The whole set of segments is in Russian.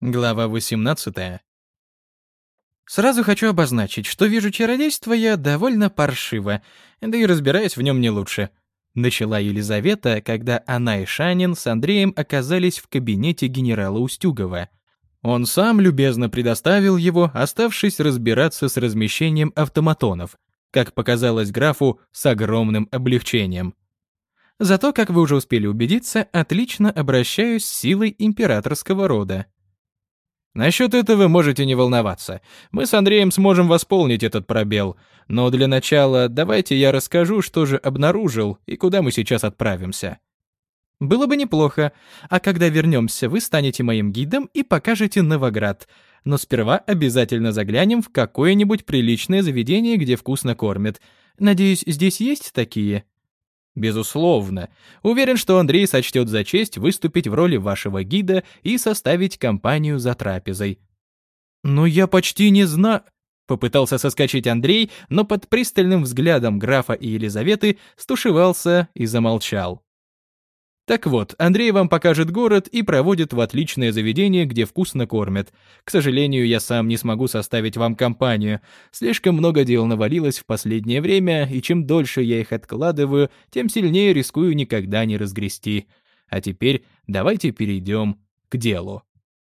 Глава 18. Сразу хочу обозначить, что вижу чародейство я довольно паршиво, да и разбираюсь в нем не лучше. Начала Елизавета, когда она и Шанин с Андреем оказались в кабинете генерала Устюгова. Он сам любезно предоставил его, оставшись разбираться с размещением автоматонов, как показалось графу, с огромным облегчением. Зато, как вы уже успели убедиться, отлично обращаюсь с силой императорского рода. Насчет этого можете не волноваться. Мы с Андреем сможем восполнить этот пробел. Но для начала давайте я расскажу, что же обнаружил и куда мы сейчас отправимся. Было бы неплохо. А когда вернемся, вы станете моим гидом и покажете Новоград. Но сперва обязательно заглянем в какое-нибудь приличное заведение, где вкусно кормят. Надеюсь, здесь есть такие? Безусловно. Уверен, что Андрей сочтет за честь выступить в роли вашего гида и составить компанию за трапезой. Но я почти не знаю... Попытался соскочить Андрей, но под пристальным взглядом графа и Елизаветы стушевался и замолчал. Так вот, Андрей вам покажет город и проводит в отличное заведение, где вкусно кормят. К сожалению, я сам не смогу составить вам компанию. Слишком много дел навалилось в последнее время, и чем дольше я их откладываю, тем сильнее рискую никогда не разгрести. А теперь давайте перейдем к делу.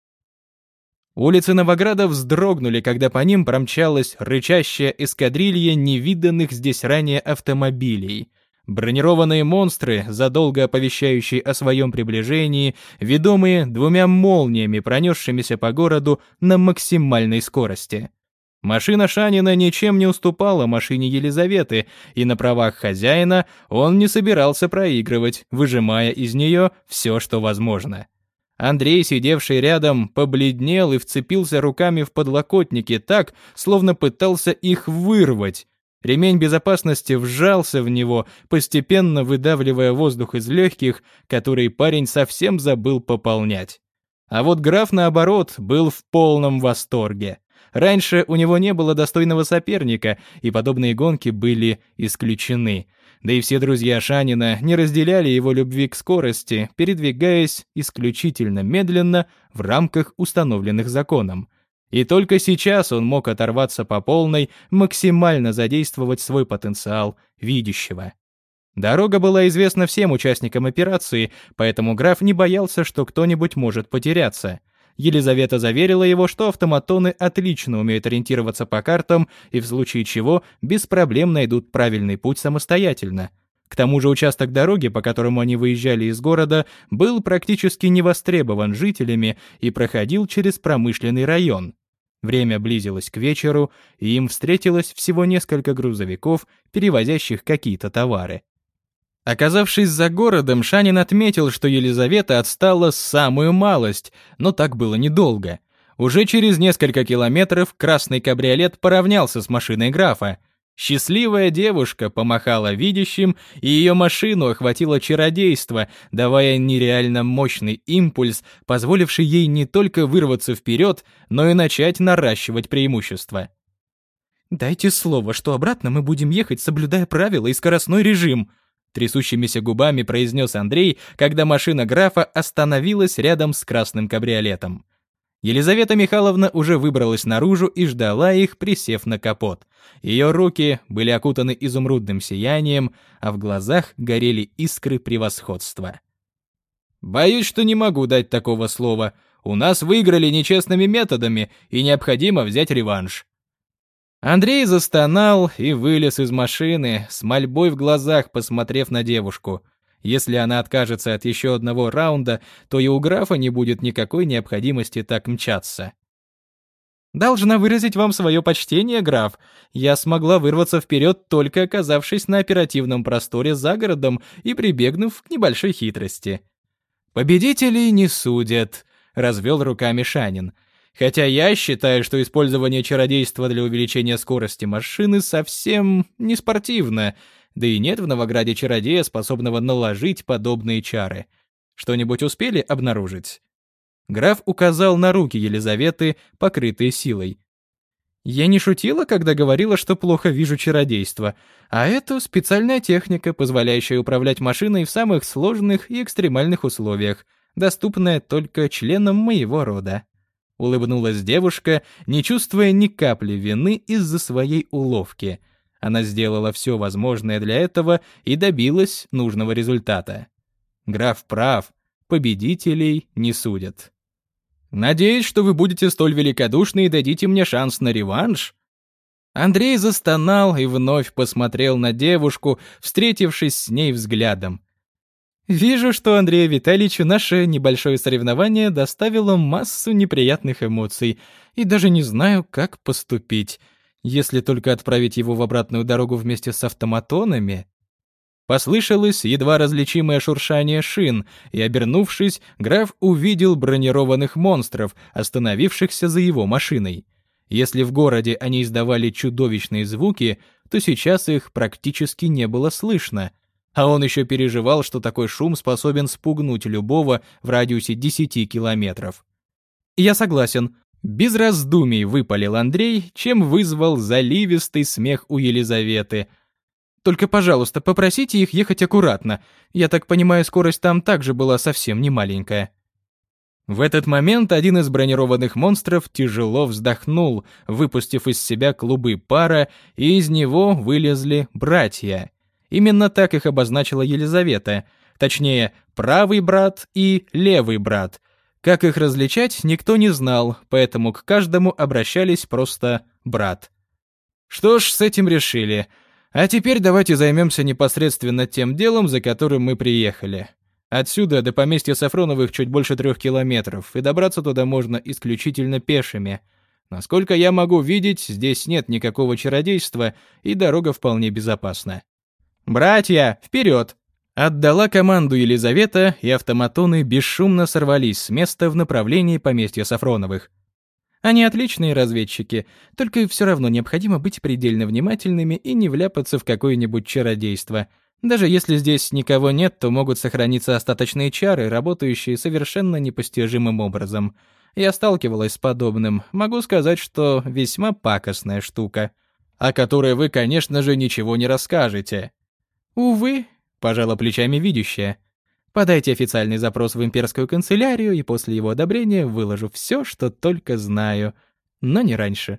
Улицы Новограда вздрогнули, когда по ним промчалась рычащая эскадрилья невиданных здесь ранее автомобилей. Бронированные монстры, задолго оповещающие о своем приближении, ведомые двумя молниями, пронесшимися по городу на максимальной скорости. Машина Шанина ничем не уступала машине Елизаветы, и на правах хозяина он не собирался проигрывать, выжимая из нее все, что возможно. Андрей, сидевший рядом, побледнел и вцепился руками в подлокотники так, словно пытался их вырвать. Ремень безопасности вжался в него, постепенно выдавливая воздух из легких, который парень совсем забыл пополнять. А вот граф, наоборот, был в полном восторге. Раньше у него не было достойного соперника, и подобные гонки были исключены. Да и все друзья Шанина не разделяли его любви к скорости, передвигаясь исключительно медленно в рамках установленных законом. И только сейчас он мог оторваться по полной, максимально задействовать свой потенциал видящего. Дорога была известна всем участникам операции, поэтому граф не боялся, что кто-нибудь может потеряться. Елизавета заверила его, что автоматоны отлично умеют ориентироваться по картам и в случае чего без проблем найдут правильный путь самостоятельно. К тому же участок дороги, по которому они выезжали из города, был практически не востребован жителями и проходил через промышленный район. Время близилось к вечеру, и им встретилось всего несколько грузовиков, перевозящих какие-то товары. Оказавшись за городом, Шанин отметил, что Елизавета отстала самую малость, но так было недолго. Уже через несколько километров красный кабриолет поравнялся с машиной графа. Счастливая девушка помахала видящим, и ее машину охватило чародейство, давая нереально мощный импульс, позволивший ей не только вырваться вперед, но и начать наращивать преимущество. «Дайте слово, что обратно мы будем ехать, соблюдая правила и скоростной режим», трясущимися губами произнес Андрей, когда машина графа остановилась рядом с красным кабриолетом. Елизавета Михайловна уже выбралась наружу и ждала их, присев на капот. Ее руки были окутаны изумрудным сиянием, а в глазах горели искры превосходства. «Боюсь, что не могу дать такого слова. У нас выиграли нечестными методами, и необходимо взять реванш». Андрей застонал и вылез из машины, с мольбой в глазах посмотрев на девушку. Если она откажется от еще одного раунда, то и у графа не будет никакой необходимости так мчаться. «Должна выразить вам свое почтение, граф. Я смогла вырваться вперед, только оказавшись на оперативном просторе за городом и прибегнув к небольшой хитрости». «Победителей не судят», — развел руками Шанин. «Хотя я считаю, что использование чародейства для увеличения скорости машины совсем не спортивно, да и нет в Новограде чародея, способного наложить подобные чары. Что-нибудь успели обнаружить?» Граф указал на руки Елизаветы, покрытые силой. «Я не шутила, когда говорила, что плохо вижу чародейство, а это специальная техника, позволяющая управлять машиной в самых сложных и экстремальных условиях, доступная только членам моего рода». — улыбнулась девушка, не чувствуя ни капли вины из-за своей уловки. Она сделала все возможное для этого и добилась нужного результата. Граф прав, победителей не судят. «Надеюсь, что вы будете столь великодушны и дадите мне шанс на реванш?» Андрей застонал и вновь посмотрел на девушку, встретившись с ней взглядом. «Вижу, что Андрею Витальевичу наше небольшое соревнование доставило массу неприятных эмоций, и даже не знаю, как поступить, если только отправить его в обратную дорогу вместе с автоматонами». Послышалось едва различимое шуршание шин, и, обернувшись, граф увидел бронированных монстров, остановившихся за его машиной. Если в городе они издавали чудовищные звуки, то сейчас их практически не было слышно. А он еще переживал, что такой шум способен спугнуть любого в радиусе 10 километров. «Я согласен», — без раздумий выпалил Андрей, чем вызвал заливистый смех у Елизаветы. «Только, пожалуйста, попросите их ехать аккуратно. Я так понимаю, скорость там также была совсем не маленькая». В этот момент один из бронированных монстров тяжело вздохнул, выпустив из себя клубы пара, и из него вылезли братья. Именно так их обозначила Елизавета. Точнее, правый брат и левый брат. Как их различать, никто не знал, поэтому к каждому обращались просто «брат». Что ж, с этим решили. А теперь давайте займемся непосредственно тем делом, за которым мы приехали. Отсюда до поместья Сафроновых чуть больше 3 километров, и добраться туда можно исключительно пешими. Насколько я могу видеть, здесь нет никакого чародейства, и дорога вполне безопасна. «Братья, вперед!» Отдала команду Елизавета, и автоматоны бесшумно сорвались с места в направлении поместья Сафроновых. Они отличные разведчики, только все равно необходимо быть предельно внимательными и не вляпаться в какое-нибудь чародейство. Даже если здесь никого нет, то могут сохраниться остаточные чары, работающие совершенно непостижимым образом. Я сталкивалась с подобным, могу сказать, что весьма пакостная штука, о которой вы, конечно же, ничего не расскажете. «Увы», — пожала плечами видящая. «Подайте официальный запрос в имперскую канцелярию, и после его одобрения выложу все, что только знаю, но не раньше».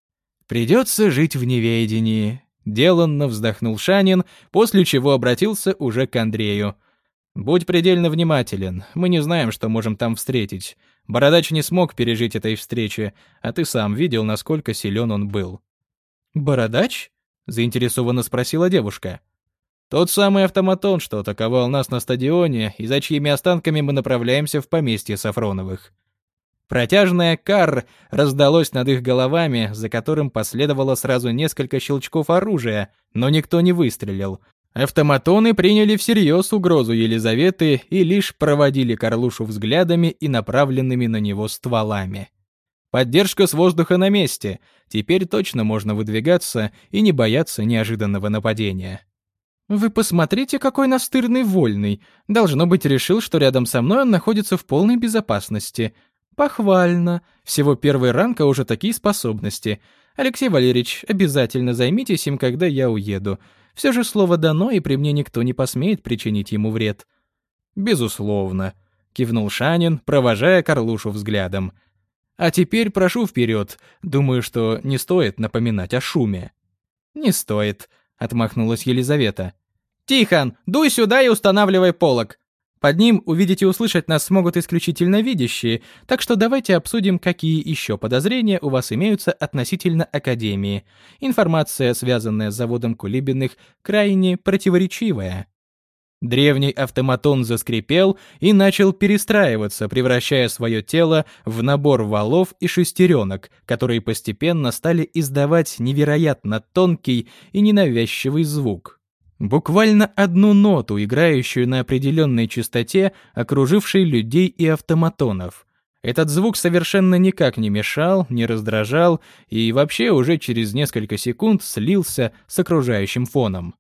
«Придется жить в неведении», — деланно вздохнул Шанин, после чего обратился уже к Андрею. «Будь предельно внимателен, мы не знаем, что можем там встретить. Бородач не смог пережить этой встречи, а ты сам видел, насколько силен он был». «Бородач?» — заинтересованно спросила девушка. «Тот самый автоматон, что атаковал нас на стадионе, и за чьими останками мы направляемся в поместье Сафроновых». Протяжное «карр» раздалось над их головами, за которым последовало сразу несколько щелчков оружия, но никто не выстрелил. Автоматоны приняли всерьез угрозу Елизаветы и лишь проводили Карлушу взглядами и направленными на него стволами. Поддержка с воздуха на месте. Теперь точно можно выдвигаться и не бояться неожиданного нападения. «Вы посмотрите, какой настырный вольный. Должно быть, решил, что рядом со мной он находится в полной безопасности. Похвально. Всего первый ранг, а уже такие способности. Алексей Валерьевич, обязательно займитесь им, когда я уеду. Все же слово дано, и при мне никто не посмеет причинить ему вред». «Безусловно», — кивнул Шанин, провожая Карлушу взглядом. «А теперь прошу вперед. Думаю, что не стоит напоминать о шуме». «Не стоит», — отмахнулась Елизавета. «Тихон, дуй сюда и устанавливай полог. Под ним увидеть и услышать нас смогут исключительно видящие, так что давайте обсудим, какие еще подозрения у вас имеются относительно Академии. Информация, связанная с заводом Кулибиных, крайне противоречивая». Древний автоматон заскрипел и начал перестраиваться, превращая свое тело в набор валов и шестеренок, которые постепенно стали издавать невероятно тонкий и ненавязчивый звук. Буквально одну ноту, играющую на определенной частоте, окружившей людей и автоматонов. Этот звук совершенно никак не мешал, не раздражал и вообще уже через несколько секунд слился с окружающим фоном.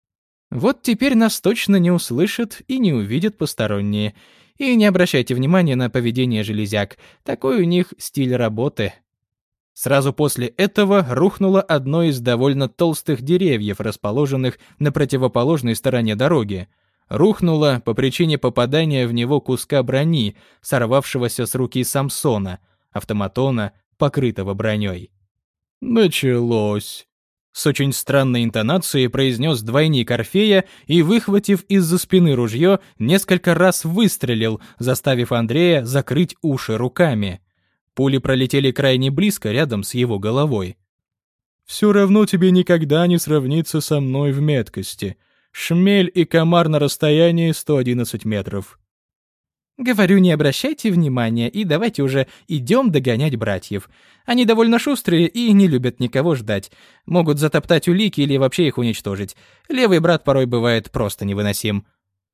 Вот теперь нас точно не услышат и не увидят посторонние. И не обращайте внимания на поведение железяк, такой у них стиль работы. Сразу после этого рухнуло одно из довольно толстых деревьев, расположенных на противоположной стороне дороги. Рухнуло по причине попадания в него куска брони, сорвавшегося с руки Самсона, автоматона, покрытого броней. «Началось!» С очень странной интонацией произнес двойник Орфея и, выхватив из-за спины ружье, несколько раз выстрелил, заставив Андрея закрыть уши руками. Пули пролетели крайне близко, рядом с его головой. «Все равно тебе никогда не сравниться со мной в меткости. Шмель и комар на расстоянии 111 метров». «Говорю, не обращайте внимания и давайте уже идем догонять братьев. Они довольно шустрые и не любят никого ждать. Могут затоптать улики или вообще их уничтожить. Левый брат порой бывает просто невыносим».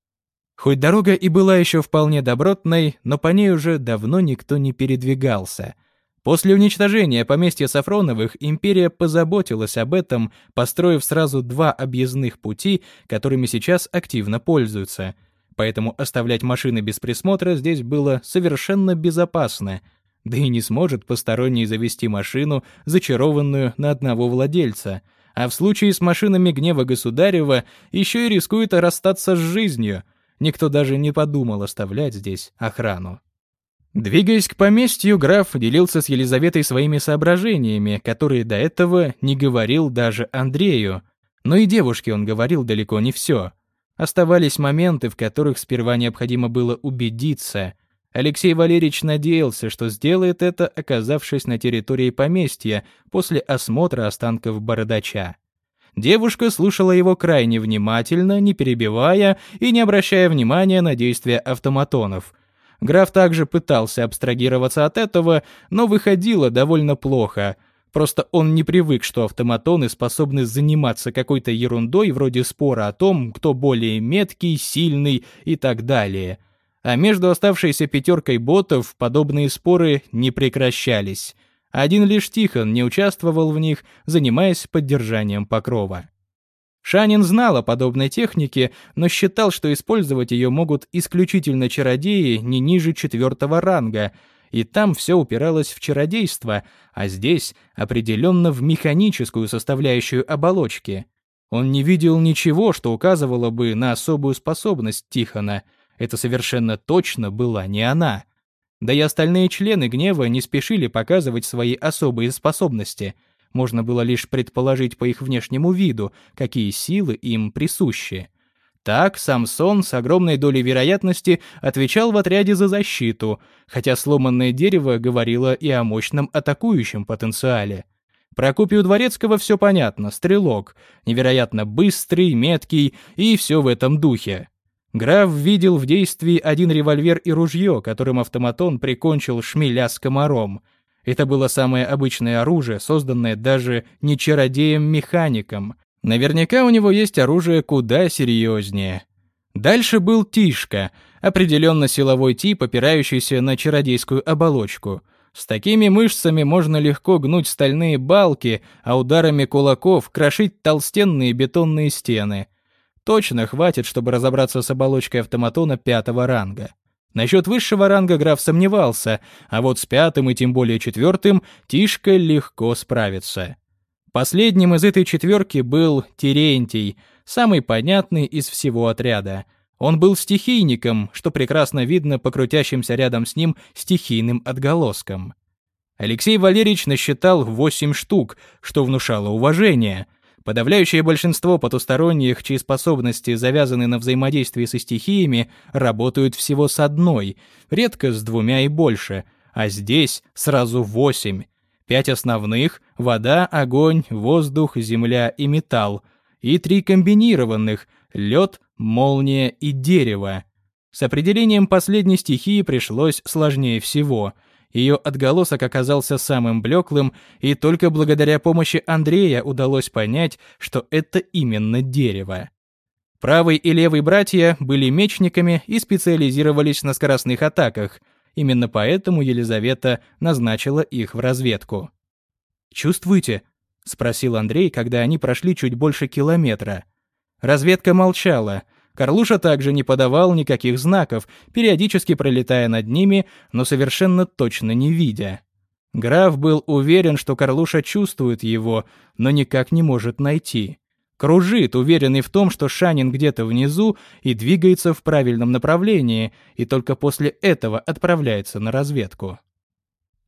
Хоть дорога и была еще вполне добротной, но по ней уже давно никто не передвигался. После уничтожения поместья Сафроновых империя позаботилась об этом, построив сразу 2 объездных пути, которыми сейчас активно пользуются. Поэтому оставлять машины без присмотра здесь было совершенно безопасно. Да и не сможет посторонний завести машину, зачарованную на одного владельца. А в случае с машинами гнева государева еще и рискует расстаться с жизнью. Никто даже не подумал оставлять здесь охрану. Двигаясь к поместью, граф делился с Елизаветой своими соображениями, которые до этого не говорил даже Андрею. Но и девушке он говорил далеко не все. Оставались моменты, в которых сперва необходимо было убедиться. Алексей Валерьевич надеялся, что сделает это, оказавшись на территории поместья после осмотра останков бородача. Девушка слушала его крайне внимательно, не перебивая и не обращая внимания на действия автоматонов. Граф также пытался абстрагироваться от этого, но выходило довольно плохо. Просто он не привык, что автоматоны способны заниматься какой-то ерундой вроде спора о том, кто более меткий, сильный и так далее. А между оставшейся 5 ботов подобные споры не прекращались. Один лишь Тихон не участвовал в них, занимаясь поддержанием покрова. Шанин знал о подобной технике, но считал, что использовать ее могут исключительно чародеи не ниже 4-го ранга, и там все упиралось в чародейство, а здесь определенно в механическую составляющую оболочки. Он не видел ничего, что указывало бы на особую способность Тихона. Это совершенно точно была не она. Да и остальные члены гнева не спешили показывать свои особые способности. Можно было лишь предположить по их внешнему виду, какие силы им присущи. Так Самсон с огромной долей вероятности отвечал в отряде за защиту, хотя сломанное дерево говорило и о мощном атакующем потенциале. Прокопию Дворецкого все понятно, стрелок, невероятно быстрый, меткий и все в этом духе. Граф видел в действии 1 револьвер и ружье, которым автоматон прикончил шмеля с комаром. Это было самое обычное оружие, созданное даже не чародеем-механиком. Наверняка у него есть оружие куда серьезнее. Дальше был Тишка, определенно силовой тип, опирающийся на чародейскую оболочку. С такими мышцами можно легко гнуть стальные балки, а ударами кулаков крошить толстенные бетонные стены. Точно хватит, чтобы разобраться с оболочкой автоматона 5-го ранга. Насчет высшего ранга граф сомневался, а вот с 5-м и тем более 4-м Тишка легко справится. Последним из этой 4-ки был Терентий, самый понятный из всего отряда. Он был стихийником, что прекрасно видно по крутящимся рядом с ним стихийным отголоскам. Алексей Валерьевич насчитал 8 штук, что внушало уважение. Подавляющее большинство потусторонних, чьи способности завязаны на взаимодействии со стихиями, работают всего с 1, редко с 2 и больше, а здесь сразу 8. 5 основных — вода, огонь, воздух, земля и металл, и 3 комбинированных — лед, молния и дерево. С определением последней стихии пришлось сложнее всего. Ее отголосок оказался самым блеклым, и только благодаря помощи Андрея удалось понять, что это именно дерево. Правый и левый братья были мечниками и специализировались на скоростных атаках. Именно поэтому Елизавета назначила их в разведку. «Чувствуете?» — спросил Андрей, когда они прошли чуть больше километра. Разведка молчала. Карлуша также не подавал никаких знаков, периодически пролетая над ними, но совершенно точно не видя. Граф был уверен, что Карлуша чувствует его, но никак не может найти. Кружит, уверенный в том, что Шанин где-то внизу и двигается в правильном направлении, и только после этого отправляется на разведку.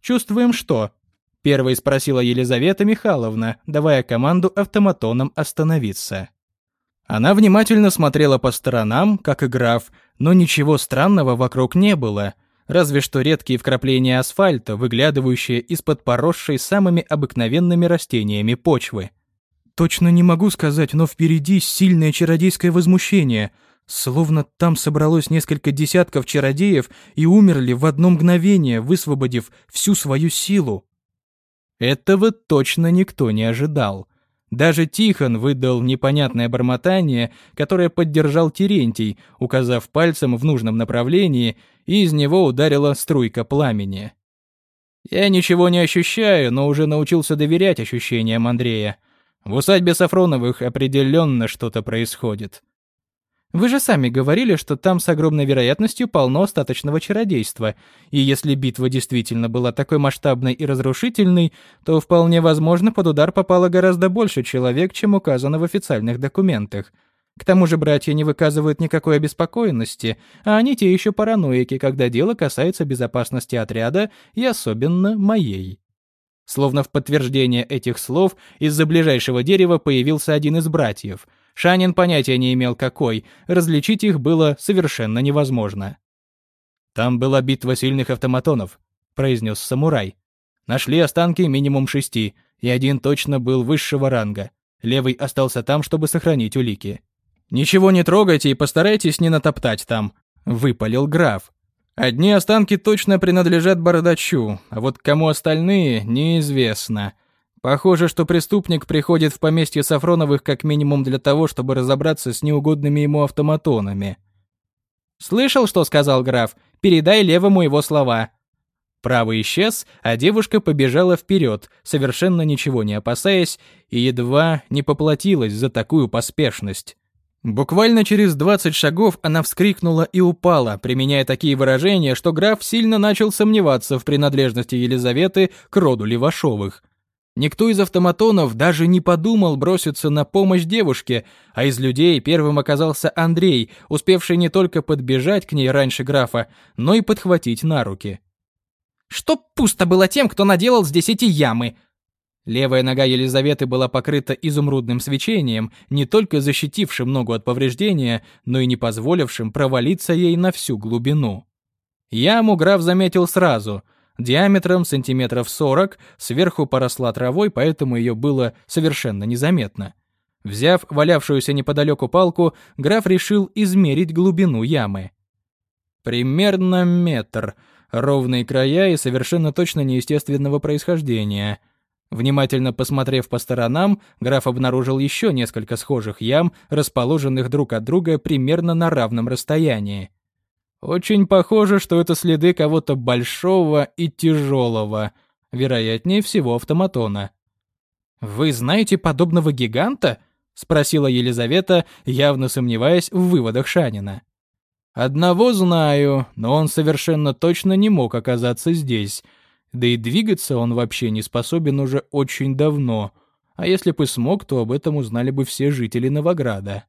«Чувствуем что?» — первой спросила Елизавета Михайловна, давая команду автоматонам остановиться. Она внимательно смотрела по сторонам, как и граф, но ничего странного вокруг не было, разве что редкие вкрапления асфальта, выглядывающие из-под поросшей самыми обыкновенными растениями почвы. «Точно не могу сказать, но впереди сильное чародейское возмущение, словно там собралось несколько десятков чародеев и умерли в одно мгновение, высвободив всю свою силу». Этого точно никто не ожидал. Даже Тихон выдал непонятное бормотание, которое поддержал Терентий, указав пальцем в нужном направлении, и из него ударила струйка пламени. Я ничего не ощущаю, но уже научился доверять ощущениям Андрея. В усадьбе Сафроновых определенно что-то происходит. Вы же сами говорили, что там с огромной вероятностью полно остаточного чародейства, и если битва действительно была такой масштабной и разрушительной, то вполне возможно под удар попало гораздо больше человек, чем указано в официальных документах. К тому же братья не выказывают никакой обеспокоенности, а они те еще параноики, когда дело касается безопасности отряда и особенно моей. Словно в подтверждение этих слов из-за ближайшего дерева появился один из братьев. Шанин понятия не имел какой, различить их было совершенно невозможно. «Там была битва сильных автоматонов», — произнес самурай. «Нашли останки минимум 6, и один точно был высшего ранга. Левый остался там, чтобы сохранить улики». «Ничего не трогайте и постарайтесь не натоптать там», — выпалил граф. «Одни останки точно принадлежат бородачу, а вот кому остальные — неизвестно. Похоже, что преступник приходит в поместье Сафроновых как минимум для того, чтобы разобраться с неугодными ему автоматонами». «Слышал, что сказал граф? Передай левому его слова». Правый исчез, а девушка побежала вперед, совершенно ничего не опасаясь, и едва не поплатилась за такую поспешность. Буквально через 20 шагов она вскрикнула и упала, применяя такие выражения, что граф сильно начал сомневаться в принадлежности Елизаветы к роду Левашовых. Никто из автоматонов даже не подумал броситься на помощь девушке, а из людей первым оказался Андрей, успевший не только подбежать к ней раньше графа, но и подхватить на руки. «Чтоб пусто было тем, кто наделал здесь эти ямы!» Левая нога Елизаветы была покрыта изумрудным свечением, не только защитившим ногу от повреждения, но и не позволившим провалиться ей на всю глубину. Яму граф заметил сразу, диаметром сантиметров 40, сверху поросла травой, поэтому ее было совершенно незаметно. Взяв валявшуюся неподалеку палку, граф решил измерить глубину ямы. Примерно метр, ровные края и совершенно точно неестественного происхождения. Внимательно посмотрев по сторонам, граф обнаружил еще несколько схожих ям, расположенных друг от друга примерно на равном расстоянии. Очень похоже, что это следы кого-то большого и тяжелого, вероятнее всего автоматона. «Вы знаете подобного гиганта?» — спросила Елизавета, явно сомневаясь в выводах Шанина. «Одного знаю, но он совершенно точно не мог оказаться здесь. Да и двигаться он вообще не способен уже очень давно, а если бы смог, то об этом узнали бы все жители Новограда».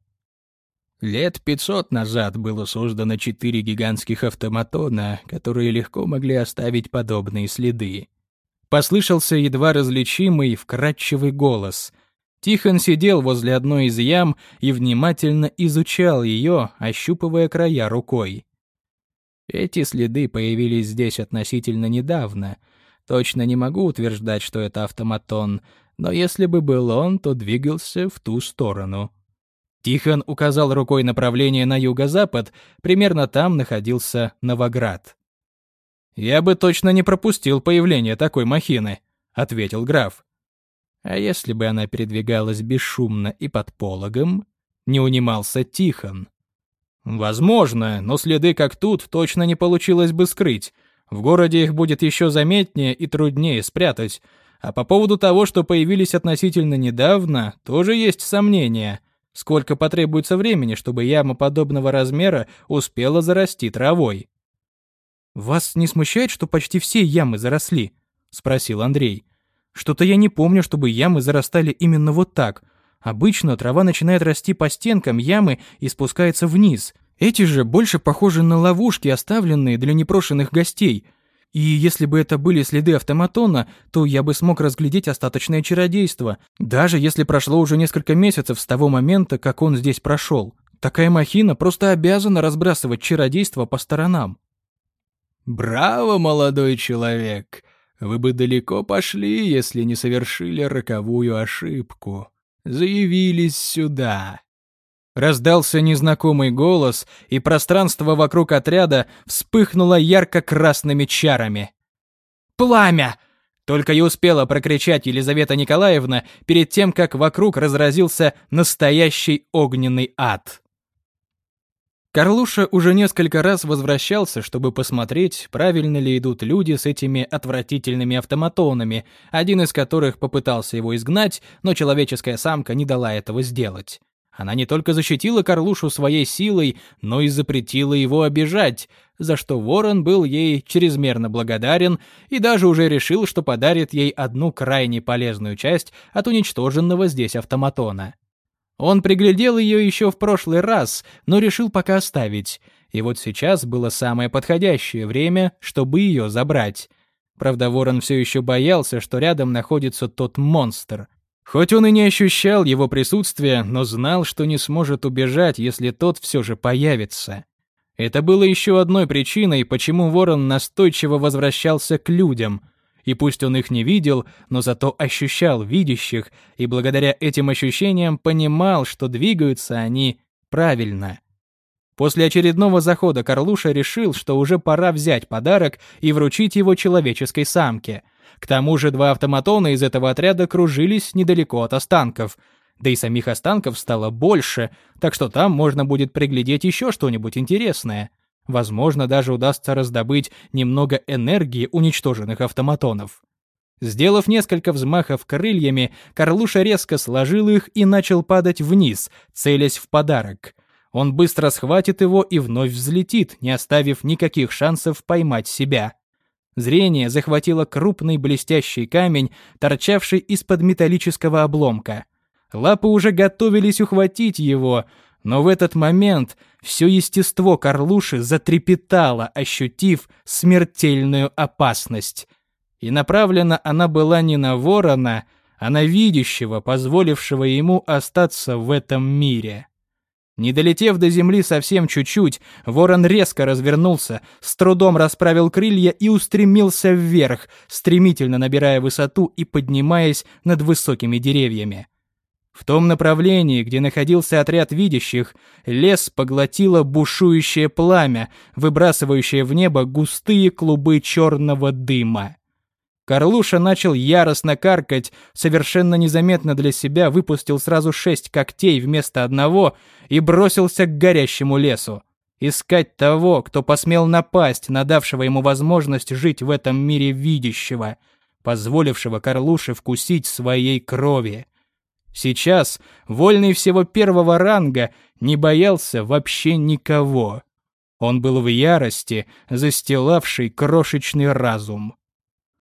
Лет 500 назад было создано 4 гигантских автоматона, которые легко могли оставить подобные следы. Послышался едва различимый, вкрадчивый голос. Тихон сидел возле одной из ям и внимательно изучал ее, ощупывая края рукой. Эти следы появились здесь относительно недавно. Точно не могу утверждать, что это автоматон, но если бы был он, то двигался в ту сторону. Тихон указал рукой направление на юго-запад, примерно там находился Новоград. «Я бы точно не пропустил появление такой махины», — ответил граф. «А если бы она передвигалась бесшумно и под пологом?» — не унимался Тихон. «Возможно, но следы, как тут, точно не получилось бы скрыть. В городе их будет еще заметнее и труднее спрятать. А по поводу того, что появились относительно недавно, тоже есть сомнения. Сколько потребуется времени, чтобы яма подобного размера успела зарасти травой?» «Вас не смущает, что почти все ямы заросли?» — спросил Андрей. «Что-то я не помню, чтобы ямы зарастали именно вот так. Обычно трава начинает расти по стенкам ямы и спускается вниз. Эти же больше похожи на ловушки, оставленные для непрошенных гостей. И если бы это были следы автоматона, то я бы смог разглядеть остаточное чародейство, даже если прошло уже несколько месяцев с того момента, как он здесь прошел. Такая махина просто обязана разбрасывать чародейство по сторонам. «Браво, молодой человек! Вы бы далеко пошли, если не совершили роковую ошибку. Заявились сюда». Раздался незнакомый голос, и пространство вокруг отряда вспыхнуло ярко-красными чарами. «Пламя!» — только и успела прокричать Елизавета Николаевна перед тем, как вокруг разразился настоящий огненный ад. Карлуша уже несколько раз возвращался, чтобы посмотреть, правильно ли идут люди с этими отвратительными автоматонами, один из которых попытался его изгнать, но человеческая самка не дала этого сделать. Она не только защитила Карлушу своей силой, но и запретила его обижать, за что Ворон был ей чрезмерно благодарен и даже уже решил, что подарит ей одну крайне полезную часть от уничтоженного здесь автоматона. Он приглядел ее еще в прошлый раз, но решил пока оставить, и вот сейчас было самое подходящее время, чтобы ее забрать. Правда, Ворон все еще боялся, что рядом находится тот монстр. Хоть он и не ощущал его присутствия, но знал, что не сможет убежать, если тот все же появится. Это было еще одной причиной, почему Ворон настойчиво возвращался к людям. И пусть он их не видел, но зато ощущал видящих, и благодаря этим ощущениям понимал, что двигаются они правильно. После очередного захода Карлуша решил, что уже пора взять подарок и вручить его человеческой самке. К тому же 2 автоматона из этого отряда кружились недалеко от останков. Да и самих останков стало больше, так что там можно будет приглядеть еще что-нибудь интересное. Возможно, даже удастся раздобыть немного энергии уничтоженных автоматонов. Сделав несколько взмахов крыльями, Карлуша резко сложил их и начал падать вниз, целясь в подарок. Он быстро схватит его и вновь взлетит, не оставив никаких шансов поймать себя. Зрение захватило крупный блестящий камень, торчавший из-под металлического обломка. Лапы уже готовились ухватить его, но в этот момент все естество Карлуши затрепетало, ощутив смертельную опасность. И направлена она была не на Ворона, а на видящего, позволившего ему остаться в этом мире. Не долетев до земли совсем чуть-чуть, Ворон резко развернулся, с трудом расправил крылья и устремился вверх, стремительно набирая высоту и поднимаясь над высокими деревьями. В том направлении, где находился отряд видящих, лес поглотило бушующее пламя, выбрасывающее в небо густые клубы черного дыма. Карлуша начал яростно каркать, совершенно незаметно для себя выпустил сразу 6 когтей вместо одного и бросился к горящему лесу. Искать того, кто посмел напасть на давшего ему возможность жить в этом мире видящего, позволившего Карлуше вкусить своей крови. Сейчас Вольный всего 1-го ранга не боялся вообще никого. Он был в ярости, застилавшей крошечный разум.